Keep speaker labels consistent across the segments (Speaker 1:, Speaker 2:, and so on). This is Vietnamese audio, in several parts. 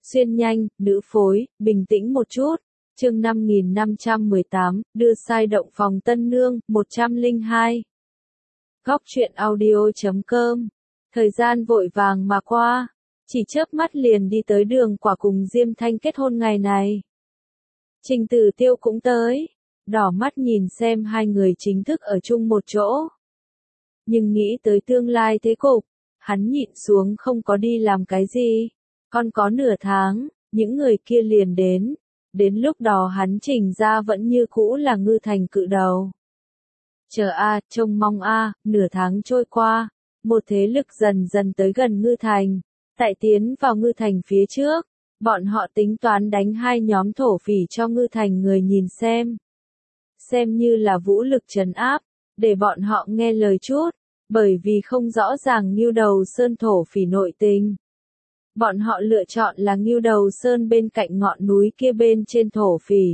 Speaker 1: Xuyên nhanh, nữ phối, bình tĩnh một chút. Chương 5518, đưa sai động phòng tân nương, 102. Góc truyện audio.com. Thời gian vội vàng mà qua, chỉ chớp mắt liền đi tới Đường Quả cùng Diêm Thanh kết hôn ngày này. Trình Tử Tiêu cũng tới, đỏ mắt nhìn xem hai người chính thức ở chung một chỗ. Nhưng nghĩ tới tương lai thế cục, hắn nhịn xuống không có đi làm cái gì. Còn có nửa tháng, những người kia liền đến lúc đó hắn Trình ra vẫn như cũ là Ngư Thành cự đầu. Chờ trông mong nửa tháng trôi qua, một thế lực dần dần tới gần Ngư Thành. Tại tiến vào Ngư Thành phía trước, bọn họ tính toán đánh hai nhóm thổ phỉ cho Ngư Thành người nhìn xem như là vũ lực trấn áp, để bọn họ nghe lời chút, bởi vì không rõ ràng Ngưu Đầu Sơn thổ phỉ nội tình. Bọn họ lựa chọn là Ngưu Đầu Sơn bên cạnh ngọn núi kia bên trên thổ phỉ.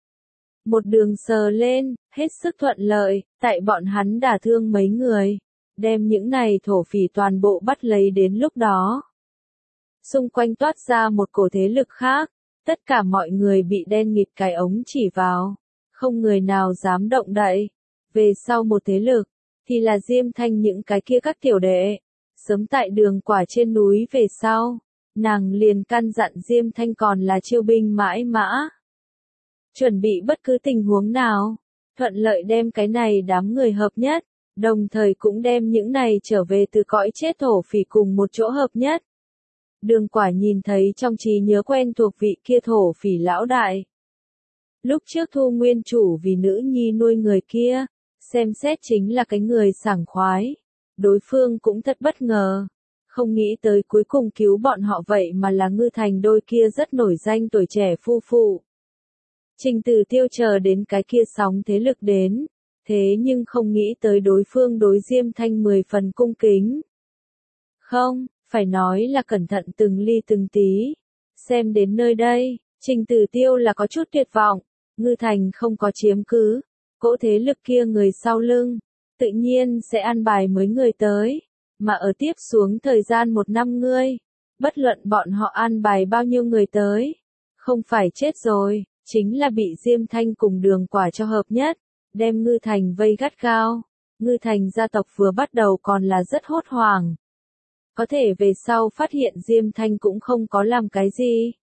Speaker 1: Một đường sờ lên, hết sức thuận lợi, tại bọn hắn đả thương mấy người, đem những này thổ phỉ toàn bộ bắt lấy đến lúc đó. Xung quanh toát ra một cổ thế lực khác, tất cả mọi người bị đen nghịt cái ống chỉ vào, không người nào dám động đậy. Về sau một thế lực, thì là Diêm Thanh những cái kia các tiểu đệ. Sớm tại Đường Quả trên núi về sau, nàng liền căn dặn Diêm Thanh còn là chiêu binh mãi mã. Chuẩn bị bất cứ tình huống nào, thuận lợi đem cái này đám người hợp nhất, đồng thời cũng đem những này trở về từ cõi chết thổ phỉ cùng một chỗ hợp nhất. Đường Quả nhìn thấy trong trí nhớ quen thuộc vị kia thổ phỉ lão đại. Lúc trước Thu Nguyên chủ vì nữ nhi nuôi người kia, xem xét chính là cái người sảng khoái. Đối phương cũng thật bất ngờ, không nghĩ tới cuối cùng cứu bọn họ vậy mà là Ngư Thành đôi kia rất nổi danh tuổi trẻ phu phụ. Trình Tử Tiêu chờ đến cái kia sóng thế lực đến, thế nhưng không nghĩ tới đối phương đối Diêm Thanh 10 phần cung kính. Không, phải nói là cẩn thận từng ly từng tí. Xem đến nơi đây, Trình Tử Tiêu là có chút tuyệt vọng, Ngư Thành không có chiếm cứ, cỗ thế lực kia người sau lưng, tự nhiên sẽ an bài mới người tới, mà ở tiếp xuống thời gian 1 năm ngươi, bất luận bọn họ an bài bao nhiêu người tới, không phải chết rồi, chính là bị Diêm Thanh cùng Đường Quả cho hợp nhất, đem Ngư Thành vây gắt gao. Ngư Thành gia tộc vừa bắt đầu còn là rất hốt hoảng. Có thể về sau phát hiện Diêm Thanh cũng không có làm cái gì.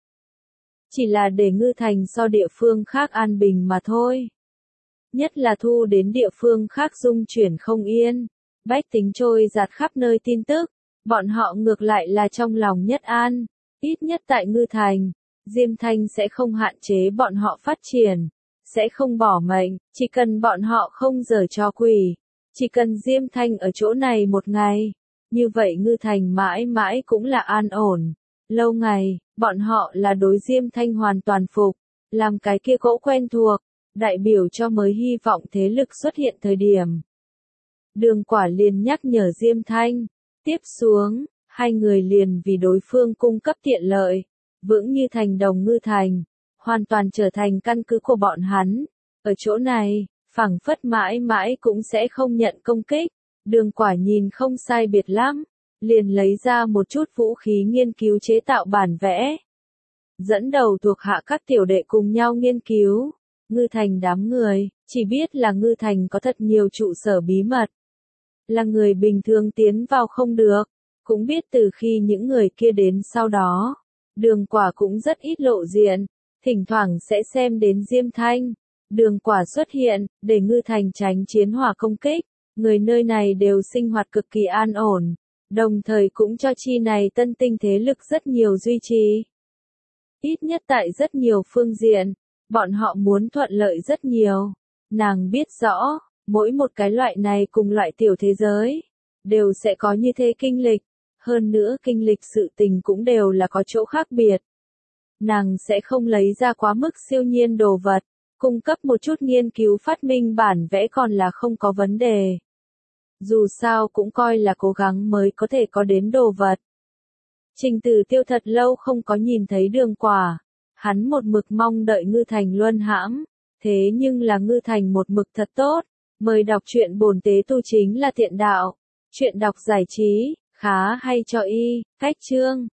Speaker 1: Chỉ là để Ngư Thành so địa phương khác an bình mà thôi. Nhất là thu đến địa phương khác dung chuyển không yên, bách tính trôi giạt khắp nơi tin tức, bọn họ ngược lại là trong lòng nhất an, ít nhất tại Ngư Thành, Diêm Thanh sẽ không hạn chế bọn họ phát triển, sẽ không bỏ mệnh, chỉ cần bọn họ không giở trò quỷ, chỉ cần Diêm Thanh ở chỗ này một ngày, như vậy Ngư Thành mãi mãi cũng là an ổn. Lâu ngày, bọn họ là đối Diêm Thanh hoàn toàn phục, làm cái kia cỗ quen thuộc, đại biểu cho mới hy vọng thế lực xuất hiện thời điểm. Đường Quả liền nhắc nhở Diêm Thanh, tiếp xuống, hai người liền vì đối phương cung cấp tiện lợi, vững như thành đồng Ngư Thành, hoàn toàn trở thành căn cứ của bọn hắn. Ở chỗ này, phảng phất mãi mãi cũng sẽ không nhận công kích. Đường Quả nhìn không sai biệt lắm, liền lấy ra một chút vũ khí nghiên cứu chế tạo bản vẽ. Dẫn đầu thuộc hạ các tiểu đệ cùng nhau nghiên cứu. Ngư Thành đám người, chỉ biết là Ngư Thành có thật nhiều trụ sở bí mật. Là người bình thường tiến vào không được, cũng biết từ khi những người kia đến sau đó. Đường Quả cũng rất ít lộ diện, thỉnh thoảng sẽ xem đến Diêm Thanh. Đường Quả xuất hiện, để Ngư Thành tránh chiến hỏa công kích. Người nơi này đều sinh hoạt cực kỳ an ổn, đồng thời cũng cho chi này tân tinh thế lực rất nhiều duy trì. Ít nhất tại rất nhiều phương diện, bọn họ muốn thuận lợi rất nhiều. Nàng biết rõ, mỗi một cái loại này cùng loại tiểu thế giới, đều sẽ có như thế kinh lịch, hơn nữa kinh lịch sự tình cũng đều là có chỗ khác biệt. Nàng sẽ không lấy ra quá mức siêu nhiên đồ vật, cung cấp một chút nghiên cứu phát minh bản vẽ còn là không có vấn đề. Dù sao cũng coi là cố gắng mới có thể có đến đồ vật. Trình Tử Tiêu thật lâu không có nhìn thấy Đường Quả, hắn một mực mong đợi Ngư Thành luân hãm, thế nhưng là Ngư Thành một mực thật tốt. Mời đọc truyện bổn tế tu chính là thiện đạo. Chuyện đọc giải trí, khá hay cho y, cách chương.